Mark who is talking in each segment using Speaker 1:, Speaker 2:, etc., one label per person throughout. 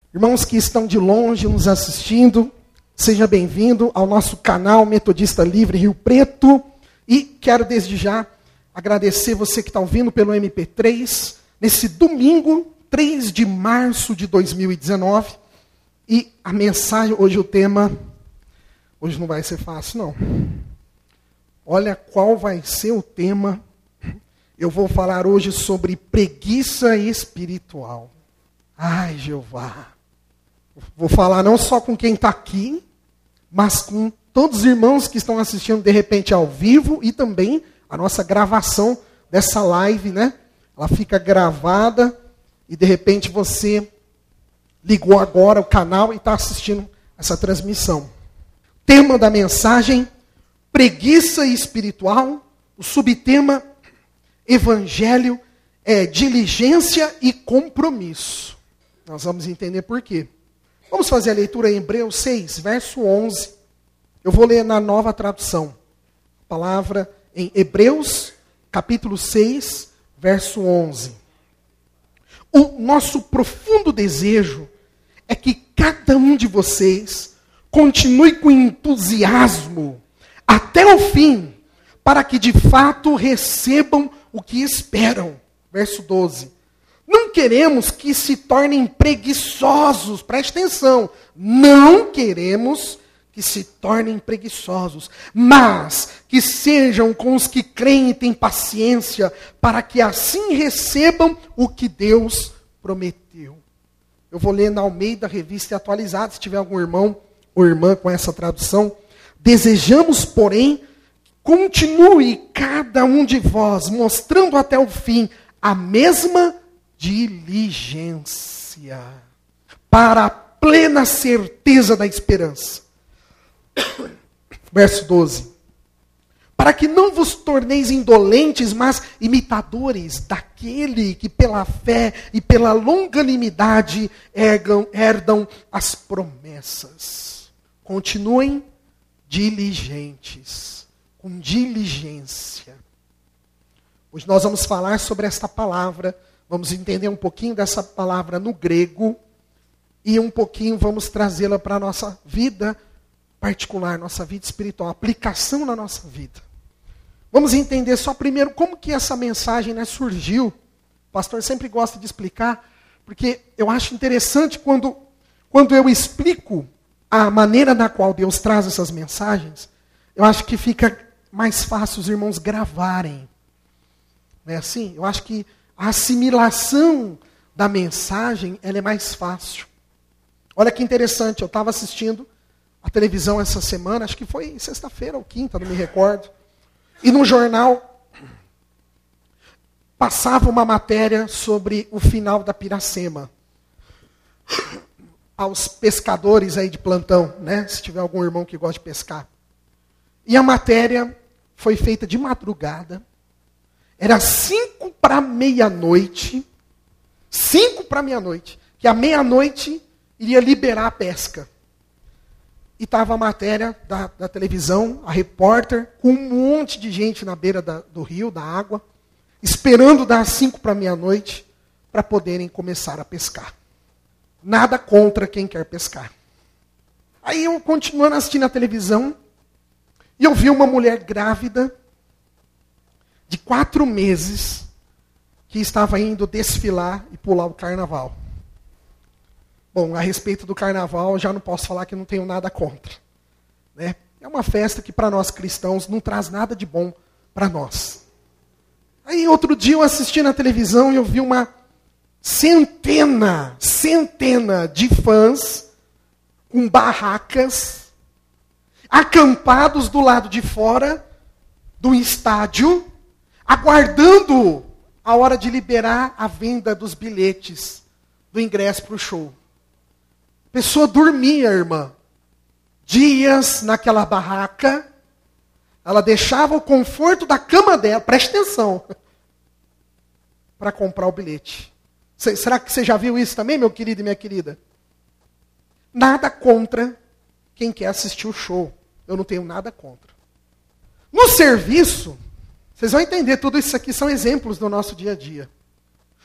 Speaker 1: Irmãos que estão de longe nos assistindo, seja bem-vindo ao nosso canal Metodista Livre Rio Preto. E quero desde já agradecer você que está ouvindo pelo MP3, nesse domingo, 3 de março de 2019. E a mensagem, hoje o tema, hoje não vai ser fácil não. Olha qual vai ser o tema. Eu vou falar hoje sobre preguiça espiritual. Ai, Jeová. Vou falar não só com quem está aqui, mas com todos os irmãos que estão assistindo de repente ao vivo e também a nossa gravação dessa live, né? Ela fica gravada e de repente você ligou agora o canal e está assistindo essa transmissão. Tema da mensagem, preguiça espiritual. O subtema, evangelho, é diligência e compromisso. Nós vamos entender por quê. Vamos fazer a leitura em Hebreus 6, verso 11. Eu vou ler na nova tradução. A palavra em Hebreus, capítulo 6, verso 11. O nosso profundo desejo é que cada um de vocês continue com entusiasmo até o fim, para que de fato recebam o que esperam. Verso 12. Não queremos que se tornem preguiçosos, preste atenção, não queremos que se tornem preguiçosos, mas que sejam com os que creem e têm paciência, para que assim recebam o que Deus prometeu. Eu vou ler na Almeida, Revista Atualizada, se tiver algum irmão ou irmã com essa tradução. Desejamos, porém, que continue cada um de vós, mostrando até o fim a mesma diligência, para a plena certeza da esperança. Verso 12. Para que não vos torneis indolentes, mas imitadores daquele que pela fé e pela longanimidade herdam as promessas. Continuem diligentes, com diligência. Hoje nós vamos falar sobre esta palavra, vamos entender um pouquinho dessa palavra no grego e um pouquinho vamos trazê-la para a nossa vida particular, nossa vida espiritual, aplicação na nossa vida. Vamos entender só primeiro como que essa mensagem, né, surgiu. O pastor sempre gosta de explicar, porque eu acho interessante quando eu explico a maneira na qual Deus traz essas mensagens, eu acho que fica mais fácil os irmãos gravarem. Não é assim? Eu acho que a assimilação da mensagem ela é mais fácil. Olha que interessante, eu estava assistindo a televisão essa semana, acho que foi sexta-feira ou quinta, não me recordo. E no jornal passava uma matéria sobre o final da Piracema. Aos pescadores aí de plantão, né? Se tiver algum irmão que gosta de pescar. E a matéria foi feita de madrugada. Era 5 para meia-noite. 5 para meia-noite. Que à meia-noite iria liberar a pesca. E estava a matéria da televisão, a repórter, com um monte de gente na beira do rio, da água, esperando dar 5 para meia-noite para poderem começar a pescar. Nada contra quem quer pescar. Aí eu continuando assistindo a televisão, e eu vi uma mulher grávida, de 4 meses, que estava indo desfilar e pular o carnaval. Bom, a respeito do carnaval, já não posso falar que não tenho nada contra. Né? É uma festa que para nós cristãos não traz nada de bom para nós. Aí outro dia eu assisti na televisão e eu vi uma centena de fãs com barracas, acampados do lado de fora do estádio, aguardando a hora de liberar a venda dos bilhetes do ingresso para o show. A pessoa dormia, irmã, dias naquela barraca, ela deixava o conforto da cama dela, preste atenção, para comprar o bilhete. Será que você já viu isso também, meu querido e minha querida? Nada contra quem quer assistir o show. Eu não tenho nada contra. No serviço, vocês vão entender, tudo isso aqui são exemplos do nosso dia a dia.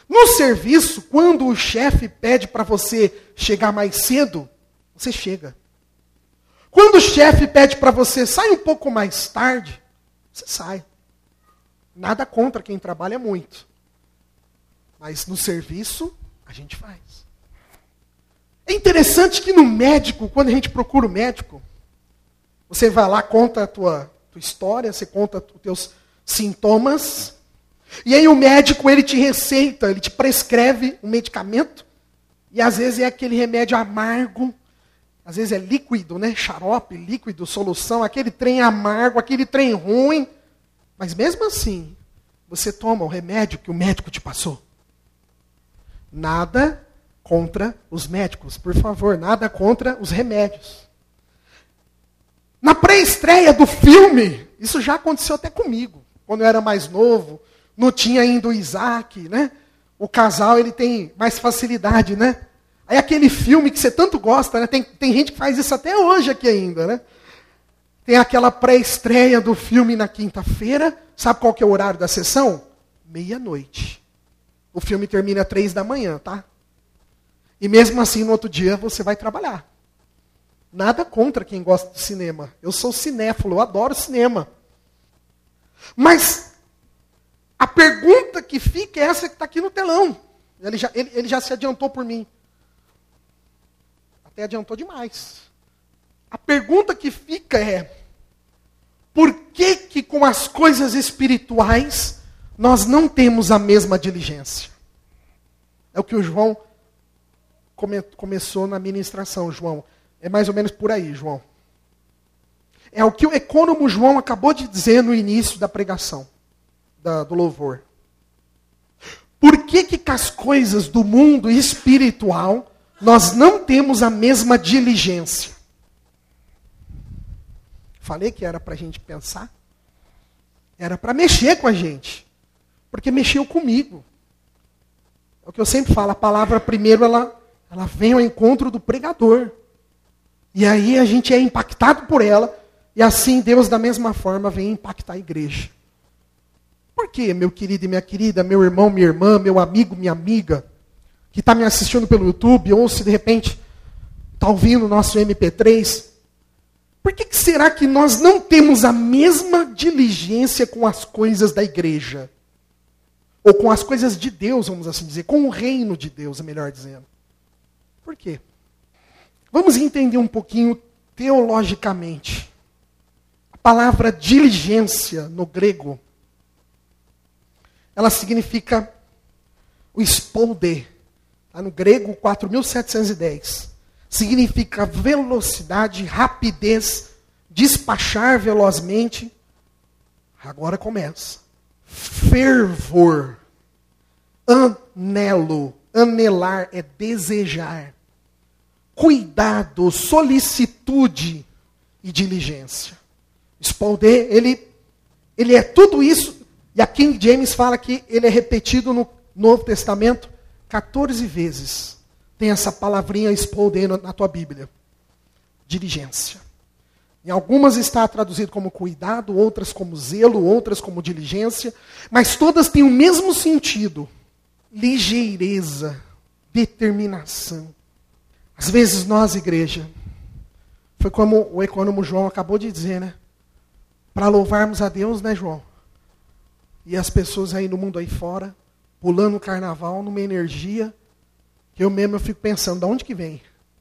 Speaker 1: No serviço, quando o chefe pede para você chegar mais cedo, você chega. Quando o chefe pede para você sair um pouco mais tarde, você sai. Nada contra quem trabalha muito. Mas no serviço, a gente faz. É interessante que no médico, quando a gente procura o médico, você vai lá, conta a tua história, você conta os teus sintomas, e aí o médico, ele te receita, ele te prescreve um medicamento, e às vezes é aquele remédio amargo, às vezes é líquido, né? Xarope, líquido, solução, aquele trem amargo, aquele trem ruim, mas mesmo assim, você toma o remédio que o médico te passou. Nada contra os médicos, por favor, nada contra os remédios. Na pré-estreia do filme, isso já aconteceu até comigo. Quando eu era mais novo, não tinha ainda o Isaac, né? O casal, ele tem mais facilidade, né? Aí aquele filme que você tanto gosta, né? Tem gente que faz isso até hoje aqui ainda, né? Tem aquela pré-estreia do filme na quinta-feira. Sabe qual que é o horário da sessão? 00:30. O filme termina 3:00, tá? E mesmo assim, no outro dia, você vai trabalhar. Nada contra quem gosta de cinema. Eu sou cinéfilo, eu adoro cinema. Mas a pergunta que fica é essa que está aqui no telão. Ele já se adiantou por mim. Até adiantou demais. A pergunta que fica é: por que com as coisas espirituais nós não temos a mesma diligência? É o que o João começou na ministração, João. É mais ou menos por aí, João. É o que o ecônomo João acabou de dizer no início da pregação, do louvor. Por que com as coisas do mundo espiritual nós não temos a mesma diligência? Falei que era para a gente pensar. Era para mexer com a gente. Porque mexeu comigo. É o que eu sempre falo, a palavra primeiro ela vem ao encontro do pregador. E aí a gente é impactado por ela. E assim Deus da mesma forma vem impactar a igreja. Por quê, meu querido e minha querida, meu irmão, minha irmã, meu amigo, minha amiga, que está me assistindo pelo YouTube, ou se de repente está ouvindo o nosso MP3, por que será que nós não temos a mesma diligência com as coisas da igreja? Ou com as coisas de Deus, vamos assim dizer, com o reino de Deus, é melhor dizendo. Por quê? Vamos entender um pouquinho teologicamente. A palavra diligência no grego, ela significa o spolde. Tá no grego 4710. Significa velocidade, rapidez, despachar velozmente. Agora começa. Fervor. Anelo. Anelar é desejar. Cuidado, solicitude e diligência. Spolde, ele é tudo isso. E a King James fala que ele é repetido no Novo Testamento 14 vezes. Tem essa palavrinha spolde na tua Bíblia. Diligência. Em algumas está traduzido como cuidado, outras como zelo, outras como diligência. Mas todas têm o mesmo sentido. Ligeireza, determinação. Às vezes nós, igreja, foi como o ecônomo João acabou de dizer, né? Para louvarmos a Deus, né, João? E as pessoas aí no mundo aí fora, pulando o carnaval numa energia, que eu fico pensando, de onde que vem?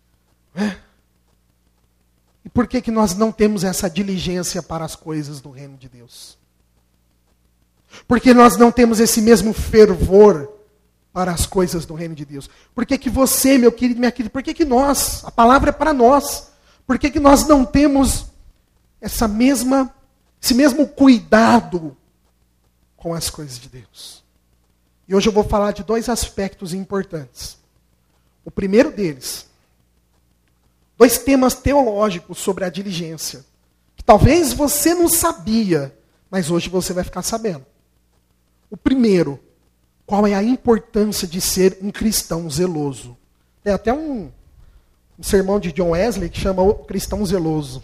Speaker 1: E por que nós não temos essa diligência para as coisas do reino de Deus? Por que nós não temos esse mesmo fervor para as coisas do reino de Deus? Por que você, meu querido, minha querida, por que nós, a palavra é para nós, por que nós não temos esse mesmo cuidado com as coisas de Deus? E hoje eu vou falar de 2 aspectos importantes. O primeiro deles, 2 temas teológicos sobre a diligência, que talvez você não sabia, mas hoje você vai ficar sabendo. O primeiro, qual é a importância de ser um cristão zeloso? Tem até um sermão de John Wesley que chama o cristão zeloso.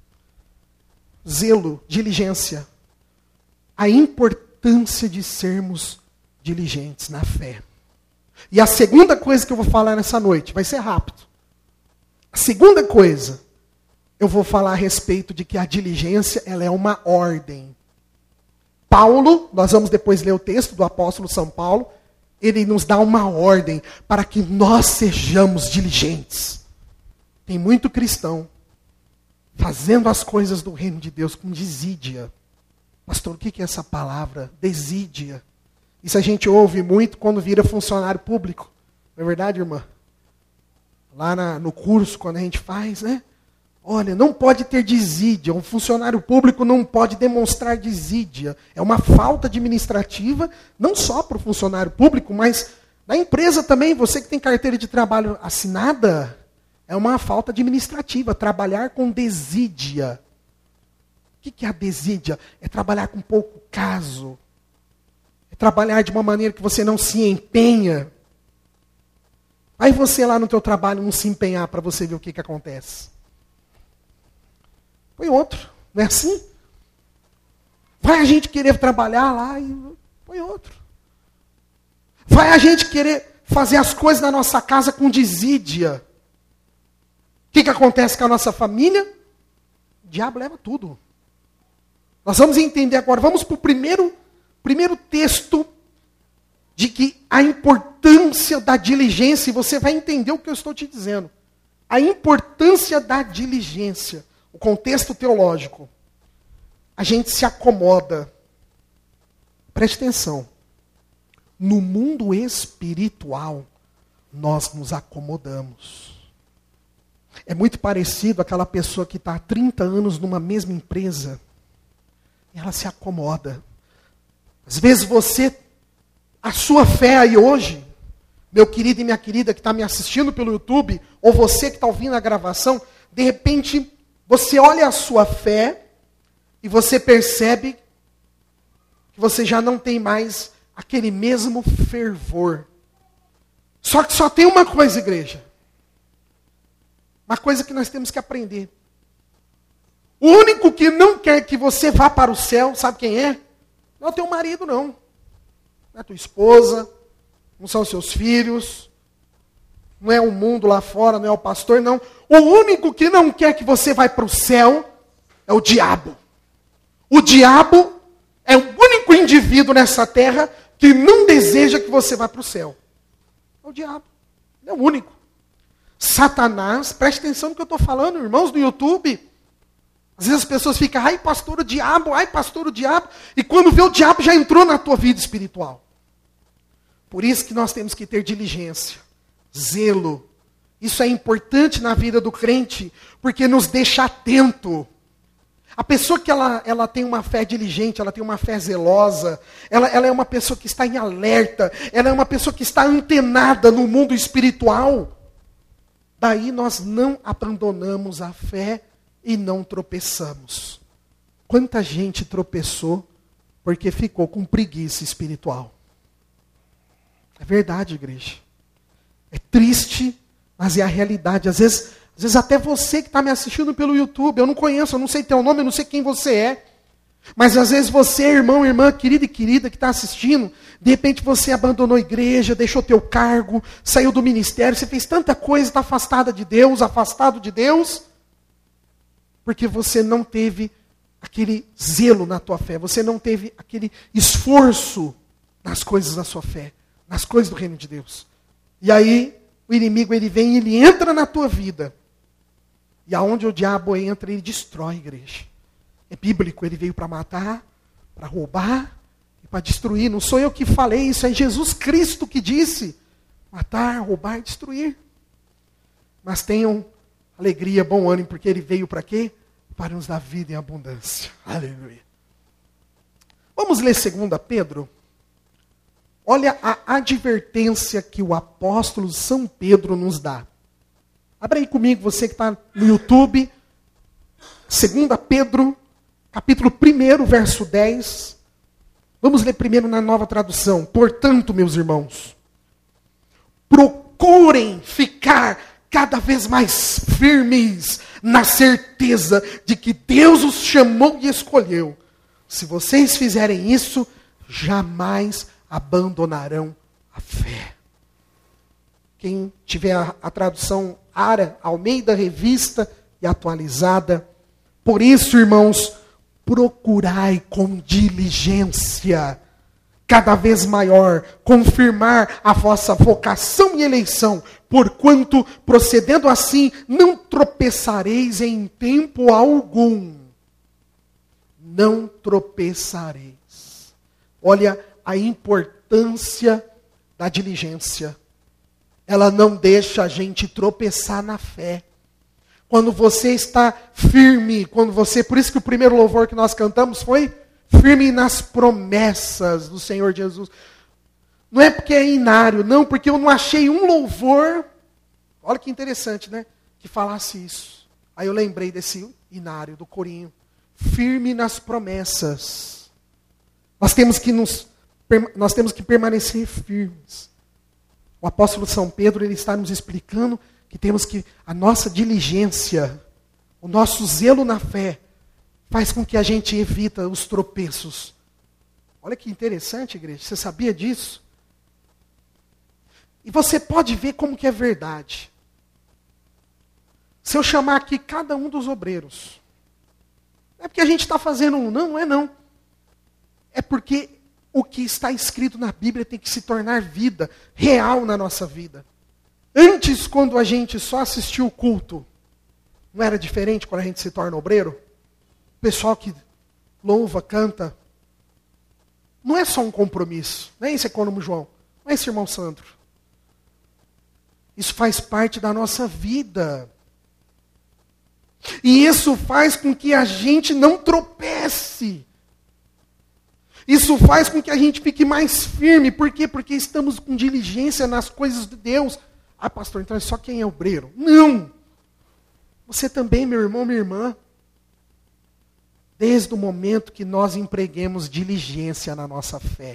Speaker 1: Zelo, diligência. A importância de sermos diligentes na fé. E a segunda coisa que eu vou falar nessa noite, vai ser rápido. A segunda coisa, eu vou falar a respeito de que a diligência, ela é uma ordem. Paulo, nós vamos depois ler o texto do apóstolo São Paulo, ele nos dá uma ordem para que nós sejamos diligentes. Tem muito cristão fazendo as coisas do reino de Deus com desídia. Pastor, o que é essa palavra? Desídia. Isso a gente ouve muito quando vira funcionário público. Não é verdade, irmã? Lá no curso, quando a gente faz, né? Olha, não pode ter desídia. Um funcionário público não pode demonstrar desídia. É uma falta administrativa, não só para o funcionário público, mas na empresa também. Você que tem carteira de trabalho assinada, é uma falta administrativa. Trabalhar com desídia. O que é a desídia? É trabalhar com pouco caso. É trabalhar de uma maneira que você não se empenha. Aí você lá no teu trabalho não se empenhar para você ver o que acontece. Põe outro, não é assim? Vai a gente querer trabalhar lá e põe outro. Vai a gente querer fazer as coisas na nossa casa com desídia. O que acontece com a nossa família? O diabo leva tudo. Nós vamos entender agora, vamos para o primeiro texto de que a importância da diligência, e você vai entender o que eu estou te dizendo. A importância da diligência. O contexto teológico. A gente se acomoda. Preste atenção. No mundo espiritual, nós nos acomodamos. É muito parecido àquela pessoa que está há 30 anos numa mesma empresa. E ela se acomoda. Às vezes a sua fé aí hoje, meu querido e minha querida que está me assistindo pelo YouTube, ou você que está ouvindo a gravação, de repente você olha a sua fé e você percebe que você já não tem mais aquele mesmo fervor. Só que só tem uma coisa, igreja. Uma coisa que nós temos que aprender. O único que não quer que você vá para o céu, sabe quem é? Não é o teu marido, não. Não é a tua esposa, não são os seus filhos, não é o mundo lá fora, não é o pastor, não. O único que não quer que você vá para o céu é o diabo. O diabo é o único indivíduo nessa terra que não deseja que você vá para o céu. É o diabo. Ele é o único. Satanás, preste atenção no que eu estou falando, irmãos do YouTube. Às vezes as pessoas ficam, ai pastor o diabo, ai pastor o diabo. E quando vê o diabo já entrou na tua vida espiritual. Por isso que nós temos que ter diligência, zelo. Isso é importante na vida do crente, porque nos deixa atento. A pessoa que ela tem uma fé diligente, ela tem uma fé zelosa, ela é uma pessoa que está em alerta, ela é uma pessoa que está antenada no mundo espiritual. Daí nós não abandonamos a fé e não tropeçamos. Quanta gente tropeçou porque ficou com preguiça espiritual. É verdade, igreja. É triste, mas é a realidade. Às vezes até você que está me assistindo pelo YouTube, eu não conheço, eu não sei teu nome, eu não sei quem você é. Mas às vezes você, irmão, irmã, querido e querida que está assistindo, de repente você abandonou a igreja, deixou teu cargo, saiu do ministério, você fez tanta coisa, está afastada de Deus, afastado de Deus, porque você não teve aquele zelo na tua fé, você não teve aquele esforço nas coisas da sua fé, nas coisas do reino de Deus. E aí o inimigo ele vem e ele entra na tua vida. E aonde o diabo entra, ele destrói a igreja. É bíblico, ele veio para matar, para roubar e para destruir. Não sou eu que falei, isso é Jesus Cristo que disse. Matar, roubar e destruir. Mas tenham alegria, bom ânimo, porque ele veio para quê? Para nos dar vida em abundância. Aleluia. Vamos ler 2 Pedro? Olha a advertência que o apóstolo São Pedro nos dá. Abra aí comigo, você que está no YouTube. 2 Pedro, capítulo 1, verso 10. Vamos ler primeiro na Nova Tradução. Portanto, meus irmãos, procurem ficar cada vez mais firmes na certeza de que Deus os chamou e escolheu. Se vocês fizerem isso, jamais abandonarão a fé. quem tiver a tradução ARA, Almeida Revista e Atualizada. Por isso, irmãos, procurai com diligência, cada vez maior, confirmar a vossa vocação e eleição, porquanto, procedendo assim, não tropeçareis em tempo algum. Não tropeçareis. Olha a importância da diligência. Ela não deixa a gente tropeçar na fé. Quando você está firme, por isso que o primeiro louvor que nós cantamos foi firme nas promessas do Senhor Jesus. Não é porque é inário, não, porque eu não achei um louvor, olha que interessante, né? Que falasse isso. Aí eu lembrei desse inário, do corinho. Firme nas promessas. Nós temos que permanecer firmes. O apóstolo São Pedro, ele está nos explicando que temos que, a nossa diligência, o nosso zelo na fé, faz com que a gente evita os tropeços. Olha que interessante, igreja. Você sabia disso? E você pode ver como que é verdade. Se eu chamar aqui cada um dos obreiros, não é porque a gente está fazendo um, não é não. É porque o que está escrito na Bíblia tem que se tornar vida, real na nossa vida. Antes, quando a gente só assistia o culto, não era diferente quando a gente se torna obreiro? O pessoal que louva, canta, não é só um compromisso. Não é esse econômico João, não é esse irmão Sandro. Isso faz parte da nossa vida. E isso faz com que a gente não tropece. Isso faz com que a gente fique mais firme. Por quê? Porque estamos com diligência nas coisas de Deus. Ah, pastor, então é só quem é obreiro. Não! Você também, meu irmão, minha irmã. Desde o momento que nós empreguemos diligência na nossa fé.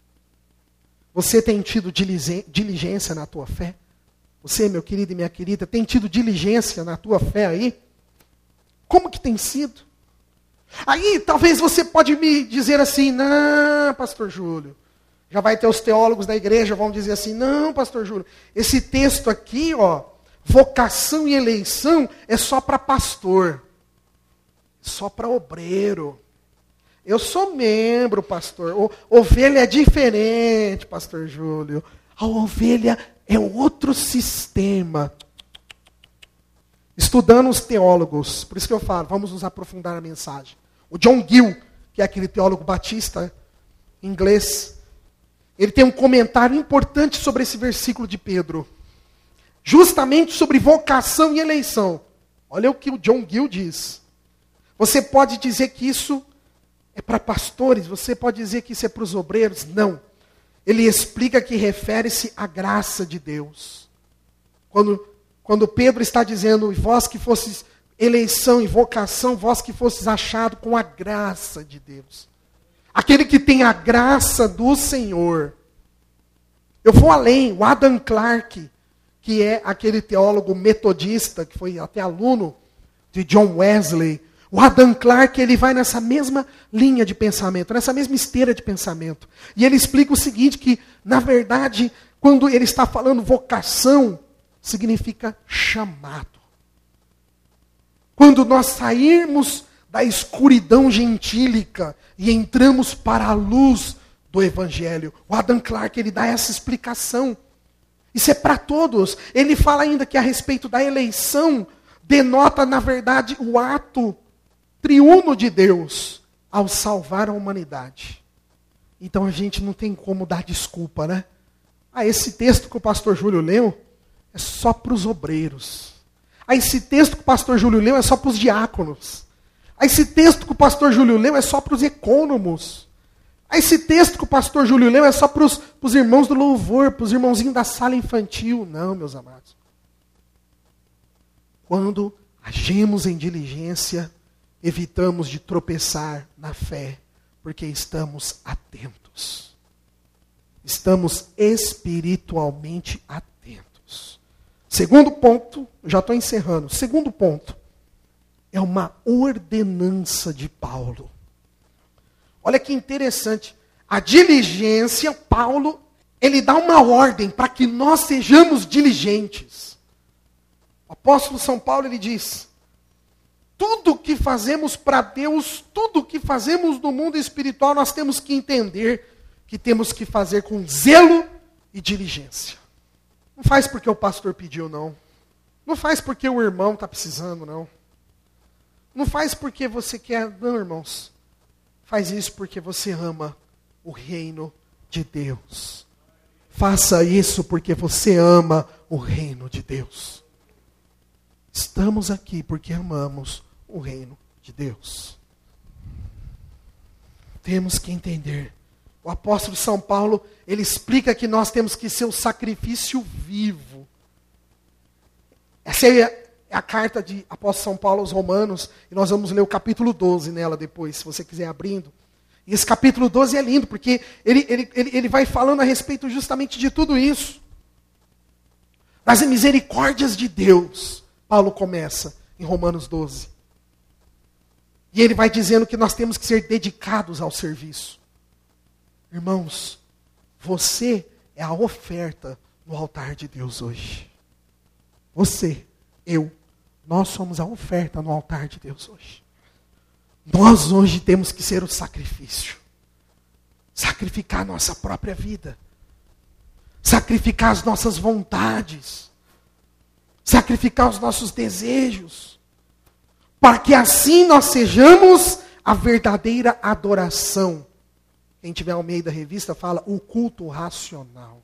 Speaker 1: Você tem tido diligência na tua fé? Você, meu querido e minha querida, tem tido diligência na tua fé aí? Como que tem sido? Aí, talvez você pode me dizer assim, não, pastor Júlio. Já vai ter os teólogos da igreja, vão dizer assim, não, pastor Júlio, esse texto aqui, ó, vocação e eleição, é só para pastor. Só para obreiro. Eu sou membro, pastor. Ovelha é diferente, pastor Júlio. A ovelha é outro sistema. Estudando os teólogos, por isso que eu falo, vamos nos aprofundar na mensagem. O John Gill, que é aquele teólogo batista inglês, ele tem um comentário importante sobre esse versículo de Pedro. Justamente sobre vocação e eleição. Olha o que o John Gill diz. Você pode dizer que isso é para pastores, você pode dizer que isso é para os obreiros. Não. Ele explica que refere-se à graça de Deus. Quando Pedro está dizendo, vós que fostes eleição e vocação, vós que fostes achado com a graça de Deus. Aquele que tem a graça do Senhor. Eu vou além, o Adam Clarke, que é aquele teólogo metodista, que foi até aluno de John Wesley. O Adam Clarke, ele vai nessa mesma linha de pensamento, nessa mesma esteira de pensamento. E ele explica o seguinte, que na verdade, quando ele está falando vocação, significa chamado. Quando nós sairmos da escuridão gentílica e entramos para a luz do Evangelho, o Adam Clarke, ele dá essa explicação. Isso é para todos. Ele fala ainda que a respeito da eleição, denota, na verdade, o ato triuno de Deus ao salvar a humanidade. Então a gente não tem como dar desculpa, né? Esse texto que o pastor Júlio leu é só para os obreiros. Esse texto que o pastor Júlio leu é só para os diáconos. Esse texto que o pastor Júlio leu é só para os ecônomos. Esse texto que o pastor Júlio leu é só para os irmãos do louvor, para os irmãozinhos da sala infantil. Não, meus amados. Quando agimos em diligência, evitamos de tropeçar na fé, porque estamos atentos. Estamos espiritualmente atentos. Segundo ponto, já estou encerrando. Segundo ponto, é uma ordenança de Paulo. Olha que interessante. A diligência, Paulo ele dá uma ordem para que nós sejamos diligentes. O apóstolo São Paulo, ele diz: tudo que fazemos para Deus, tudo que fazemos no mundo espiritual, nós temos que entender que temos que fazer com zelo e diligência. Não faz porque o pastor pediu, não. Não faz porque o irmão está precisando, não. Não faz porque você quer, não, irmãos. Faz isso porque você ama o reino de Deus. Faça isso porque você ama o reino de Deus. Estamos aqui porque amamos o reino de Deus. Temos que entender. O apóstolo São Paulo, ele explica que nós temos que ser o sacrifício vivo. Essa é a carta de apóstolo São Paulo aos Romanos, e nós vamos ler o capítulo 12 nela depois, se você quiser abrindo. E esse capítulo 12 é lindo, porque ele vai falando a respeito justamente de tudo isso. Das misericórdias de Deus, Paulo começa em Romanos 12. E ele vai dizendo que nós temos que ser dedicados ao serviço. Irmãos, você é a oferta no altar de Deus hoje. Você, eu, nós somos a oferta no altar de Deus hoje. Nós hoje temos que ser o sacrifício. Sacrificar a nossa própria vida. Sacrificar as nossas vontades. Sacrificar os nossos desejos. Para que assim nós sejamos a verdadeira adoração. Quem tiver Almeida Revista fala o culto racional.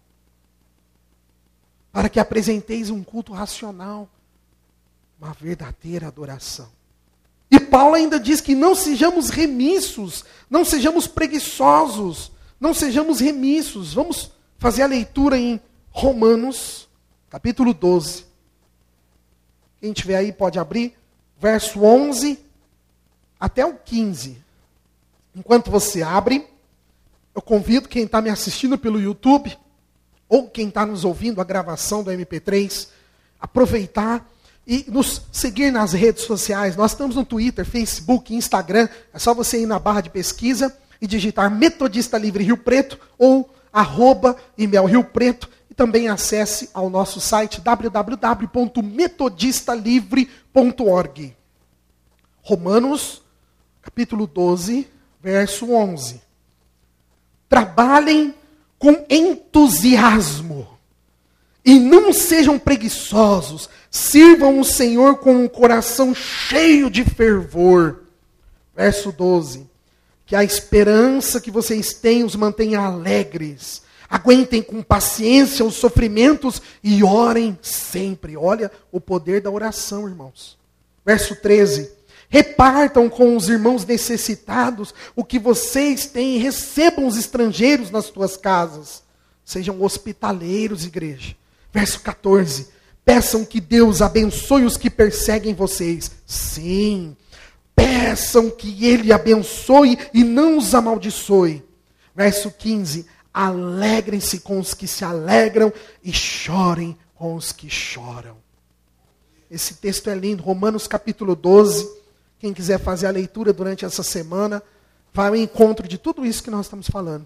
Speaker 1: Para que apresenteis um culto racional. Uma verdadeira adoração. E Paulo ainda diz que não sejamos remissos, não sejamos preguiçosos, não sejamos remissos. Vamos fazer a leitura em Romanos, capítulo 12. Quem tiver aí pode abrir, verso 11 até o 15. Enquanto você abre, eu convido quem está me assistindo pelo YouTube, ou quem está nos ouvindo a gravação do MP3, aproveitar e nos seguir nas redes sociais. Nós estamos no Twitter, Facebook, Instagram. É só você ir na barra de pesquisa e digitar Metodista Livre Rio Preto ou @Imel Rio Preto. E também acesse ao nosso site www.metodistalivre.org. Romanos, capítulo 12, verso 11. Trabalhem com entusiasmo e não sejam preguiçosos. Sirvam o Senhor com um coração cheio de fervor. Verso 12. Que a esperança que vocês têm os mantenha alegres. Aguentem com paciência os sofrimentos e orem sempre. Olha o poder da oração, irmãos. Verso 13. Repartam com os irmãos necessitados o que vocês têm. Recebam os estrangeiros nas suas casas. Sejam hospitaleiros, igreja. Verso 14. Peçam que Deus abençoe os que perseguem vocês. Sim. Peçam que Ele abençoe e não os amaldiçoe. Verso 15. Alegrem-se com os que se alegram e chorem com os que choram. Esse texto é lindo. Romanos capítulo 12. Quem quiser fazer a leitura durante essa semana, vai ao encontro de tudo isso que nós estamos falando.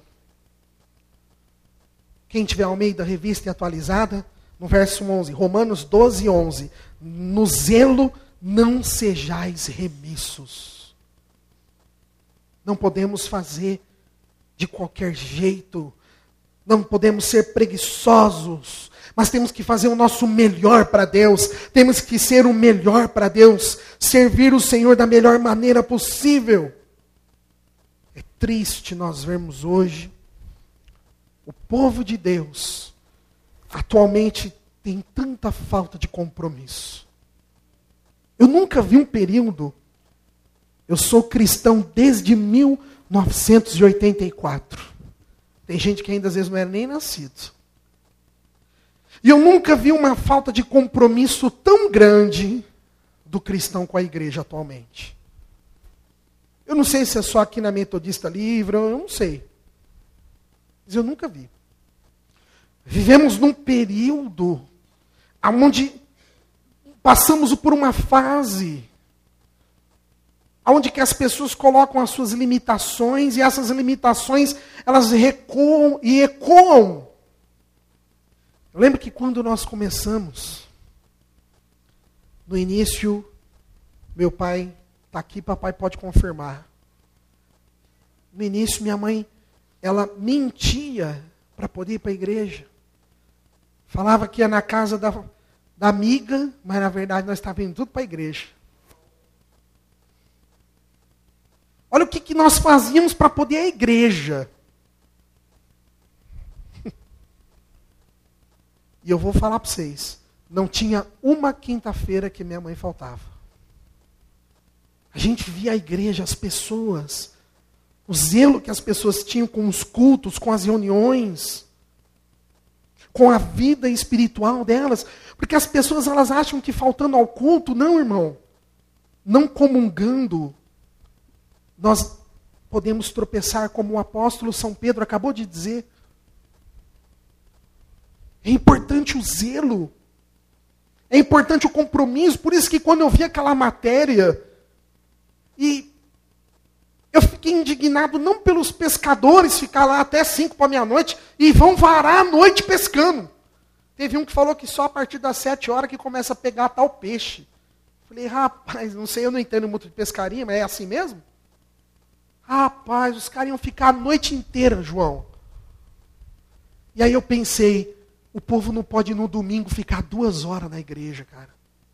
Speaker 1: Quem tiver Almeida Revista e atualizada, no verso 11, Romanos 12, 11. No zelo não sejais remissos. Não podemos fazer de qualquer jeito. Não podemos ser preguiçosos. Mas temos que fazer o nosso melhor para Deus. Temos que ser o melhor para Deus. Servir o Senhor da melhor maneira possível. É triste nós vermos hoje o povo de Deus atualmente tem tanta falta de compromisso. Eu nunca vi um período, eu sou cristão desde 1984. Tem gente que ainda às vezes não era nem nascido. E eu nunca vi uma falta de compromisso tão grande do cristão com a igreja atualmente. Eu não sei se é só aqui na Metodista Livre, eu não sei. Mas eu nunca vi. Vivemos num período onde passamos por uma fase onde que as pessoas colocam as suas limitações e essas limitações, elas recuam e ecoam Eu lembro que quando nós começamos, no início, meu pai está aqui, papai pode confirmar. No início, minha mãe, ela mentia para poder ir para a igreja. Falava que ia na casa da amiga, mas na verdade nós estávamos indo tudo para a igreja. Olha o que nós fazíamos para poder ir à igreja. E eu vou falar para vocês, não tinha uma quinta-feira que minha mãe faltava. A gente via a igreja, as pessoas, o zelo que as pessoas tinham com os cultos, com as reuniões, com a vida espiritual delas. Porque as pessoas elas acham que faltando ao culto, não, irmão, não comungando, nós podemos tropeçar como o apóstolo São Pedro acabou de dizer. É importante o zelo. É importante o compromisso. Por isso que quando eu vi aquela matéria, e eu fiquei indignado não pelos pescadores ficar lá até 5 para meia-noite e vão varar a noite pescando. Teve um que falou que só a partir das 7 horas que começa a pegar tal peixe. Falei, rapaz, não sei, eu não entendo muito de pescaria, mas é assim mesmo? Rapaz, os caras iam ficar a noite inteira, João. E aí eu pensei, o povo não pode no domingo ficar 2 horas na igreja, cara.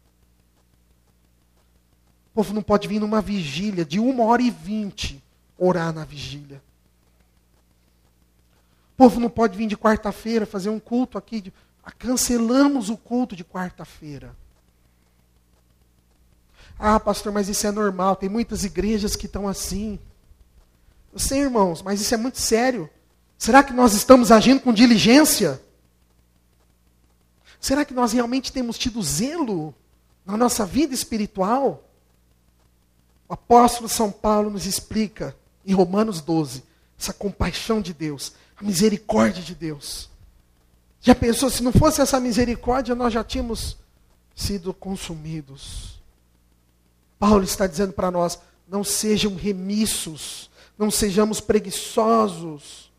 Speaker 1: O povo não pode vir numa vigília de 1h20 orar na vigília. O povo não pode vir de quarta-feira fazer um culto aqui. Cancelamos o culto de quarta-feira. Ah, pastor, mas isso é normal. Tem muitas igrejas que estão assim. Eu sei, irmãos, mas isso é muito sério. Será que nós estamos agindo com diligência? Será que nós realmente temos tido zelo na nossa vida espiritual? O apóstolo São Paulo nos explica, em Romanos 12, essa compaixão de Deus, a misericórdia de Deus. Já pensou, se não fosse essa misericórdia, nós já tínhamos sido consumidos. Paulo está dizendo para nós, não sejam remissos, não sejamos preguiçosos.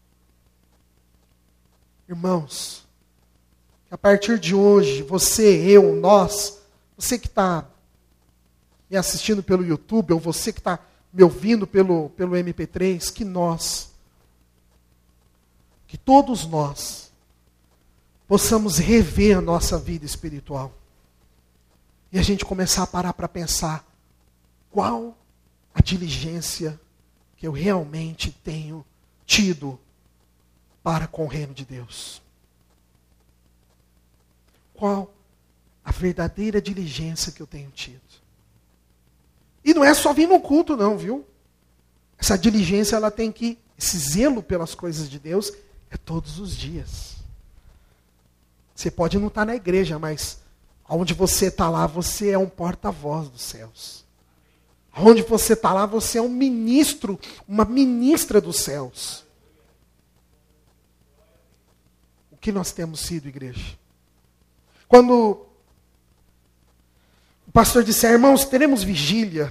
Speaker 1: Irmãos, a partir de hoje, você, eu, nós, você que está me assistindo pelo YouTube, ou você que está me ouvindo pelo MP3, que todos nós, possamos rever a nossa vida espiritual. E a gente começar a parar para pensar, qual a diligência que eu realmente tenho tido para com o reino de Deus? Qual a verdadeira diligência que eu tenho tido? E não é só vir no culto não, viu? Essa diligência, ela tem que, esse zelo pelas coisas de Deus, é todos os dias. Você pode não estar na igreja, mas onde você está lá, você é um porta-voz dos céus. Onde você está lá, você é um ministro, uma ministra dos céus. O que nós temos sido, igreja? Quando o pastor disser, irmãos, teremos vigília,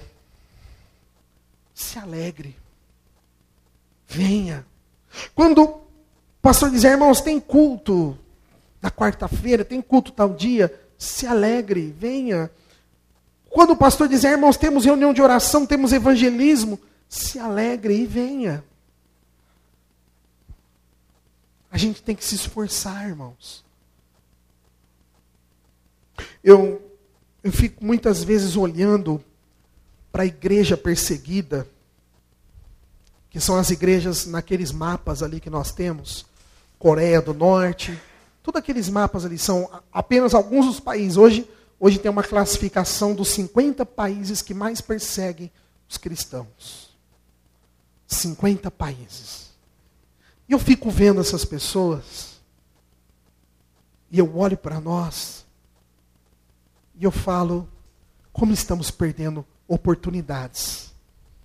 Speaker 1: se alegre. Venha. Quando o pastor disser, irmãos, tem culto na quarta-feira, tem culto tal dia, se alegre, venha. Quando o pastor disser, irmãos, temos reunião de oração, temos evangelismo, se alegre e venha. A gente tem que se esforçar, irmãos. Eu fico muitas vezes olhando para a igreja perseguida, que são as igrejas naqueles mapas ali que nós temos, Coreia do Norte, todos aqueles mapas ali são apenas alguns dos países. Hoje tem uma classificação dos 50 países que mais perseguem os cristãos. 50 países. E eu fico vendo essas pessoas, e eu olho para nós, e eu falo, como estamos perdendo oportunidades.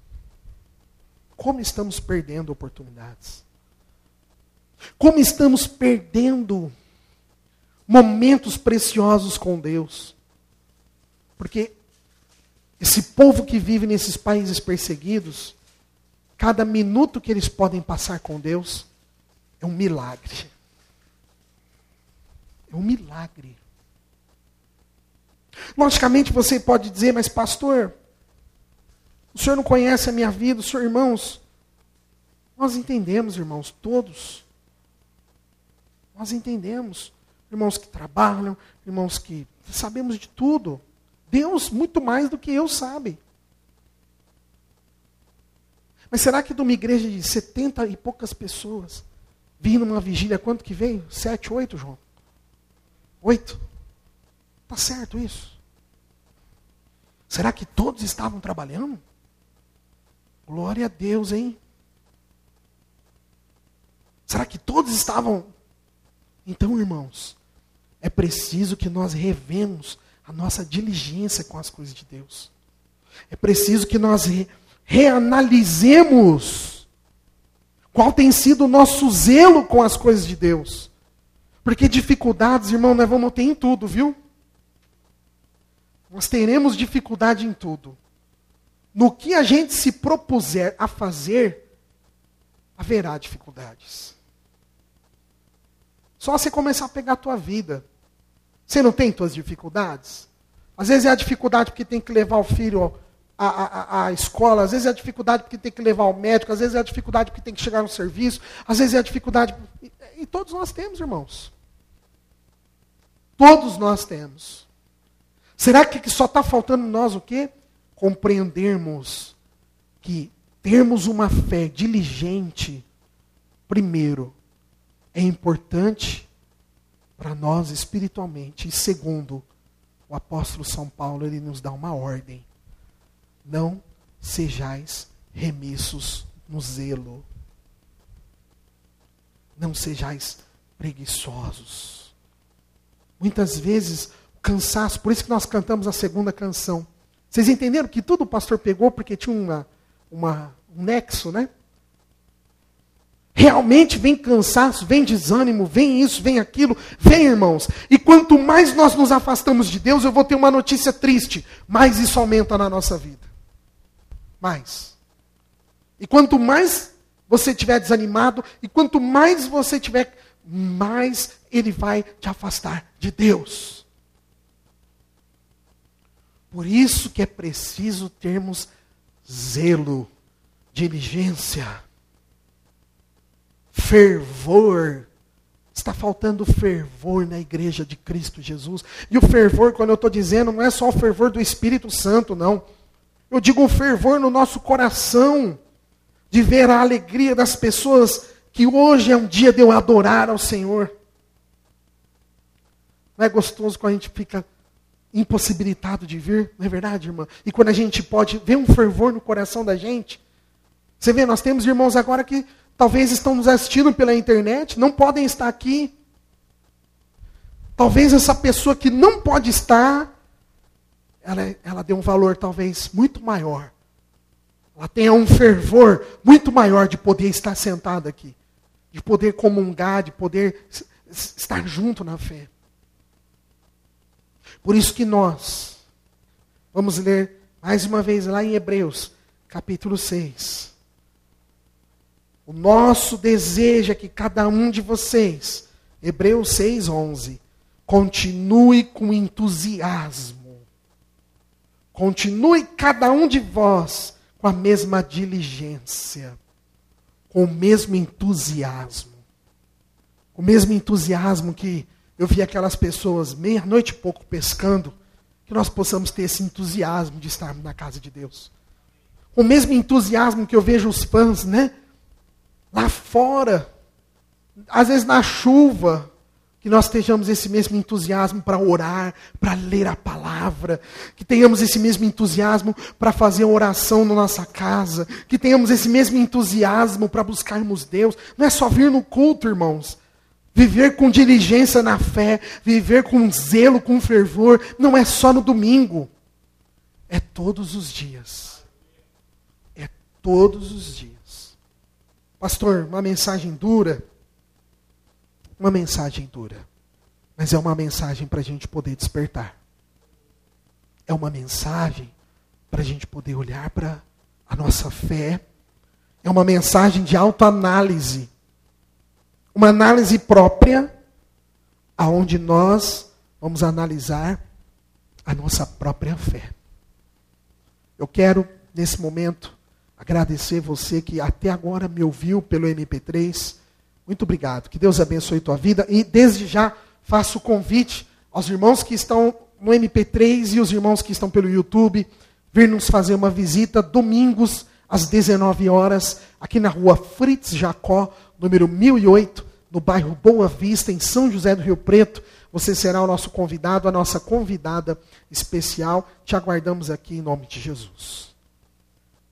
Speaker 1: Como estamos perdendo oportunidades. Como estamos perdendo momentos preciosos com Deus. Porque esse povo que vive nesses países perseguidos, cada minuto que eles podem passar com Deus é um milagre. É um milagre. Logicamente você pode dizer, mas pastor, o senhor não conhece a minha vida, o senhor, irmãos, nós entendemos, irmãos, todos. Nós entendemos. Irmãos que trabalham, irmãos que sabemos de tudo. Deus, muito mais do que eu, sabe. Mas será que de uma igreja de 70 e poucas pessoas, vindo numa vigília, quanto que veio? 7, 8, João? 8? Está certo isso? Será que todos estavam trabalhando? Glória a Deus, hein? Será que todos estavam? Então, irmãos, é preciso que nós revemos a nossa diligência com as coisas de Deus. É preciso que nós reanalisemos qual tem sido o nosso zelo com as coisas de Deus. Porque dificuldades, irmão, nós vamos ter em tudo, viu? Nós teremos dificuldade em tudo. No que a gente se propuser a fazer, haverá dificuldades. Só você começar a pegar a tua vida. Você não tem tuas dificuldades? Às vezes é a dificuldade porque tem que levar o filho à escola, às vezes é a dificuldade porque tem que levar ao médico, às vezes é a dificuldade porque tem que chegar no serviço, às vezes é a dificuldade... E todos nós temos, irmãos. Todos nós temos. Será que só está faltando nós o quê? Compreendermos que termos uma fé diligente, primeiro, é importante para nós espiritualmente. E segundo, o apóstolo São Paulo, ele nos dá uma ordem. Não sejais remissos no zelo. Não sejais preguiçosos. Muitas vezes, o cansaço, por isso que nós cantamos a segunda canção. Vocês entenderam que tudo o pastor pegou porque tinha um nexo, né? Realmente vem cansaço, vem desânimo, vem isso, vem aquilo, vem, irmãos. E quanto mais nós nos afastamos de Deus, eu vou ter uma notícia triste, mais isso aumenta na nossa vida. Mais. E quanto mais você estiver desanimado, e quanto mais você tiver, mais ele vai te afastar de Deus. Por isso que é preciso termos zelo, diligência, fervor. Está faltando fervor na igreja de Cristo Jesus. E o fervor, quando eu estou dizendo, não é só o fervor do Espírito Santo, não. Eu digo o fervor no nosso coração, de ver a alegria das pessoas, que hoje é um dia de eu adorar ao Senhor. Não é gostoso quando a gente fica impossibilitado de vir? Não é verdade, irmã? E quando a gente pode ver um fervor no coração da gente. Você vê, nós temos irmãos agora que talvez estão nos assistindo pela internet, não podem estar aqui. Talvez essa pessoa que não pode estar, ela dê um valor talvez muito maior. Ela tenha um fervor muito maior de poder estar sentada aqui. De poder comungar, de poder estar junto na fé. Por isso que nós vamos ler mais uma vez lá em Hebreus, capítulo 6. O nosso desejo é que cada um de vocês, Hebreus 6:11, continue com entusiasmo. Continue cada um de vós com a mesma diligência, com o mesmo entusiasmo. O mesmo entusiasmo que eu vi aquelas pessoas meia-noite e pouco pescando, que nós possamos ter esse entusiasmo de estarmos na casa de Deus. O mesmo entusiasmo que eu vejo os fãs, né? Lá fora, às vezes na chuva, que nós tenhamos esse mesmo entusiasmo para orar, para ler a palavra, que tenhamos esse mesmo entusiasmo para fazer oração na nossa casa, que tenhamos esse mesmo entusiasmo para buscarmos Deus. Não é só vir no culto, irmãos. Viver com diligência na fé, viver com zelo, com fervor, não é só no domingo. É todos os dias. É todos os dias. Pastor, uma mensagem dura? Uma mensagem dura. Mas é uma mensagem para a gente poder despertar. É uma mensagem para a gente poder olhar para a nossa fé. É uma mensagem de autoanálise. Uma análise própria, aonde nós vamos analisar a nossa própria fé. Eu quero, nesse momento, agradecer você que até agora me ouviu pelo MP3. Muito obrigado. Que Deus abençoe tua vida. E desde já faço o convite aos irmãos que estão no MP3 e os irmãos que estão pelo YouTube, vir nos fazer uma visita domingos às 19 horas, aqui na rua Fritz Jacó, número 1008, no bairro Boa Vista, em São José do Rio Preto. Você será o nosso convidado, a nossa convidada especial. Te aguardamos aqui em nome de Jesus.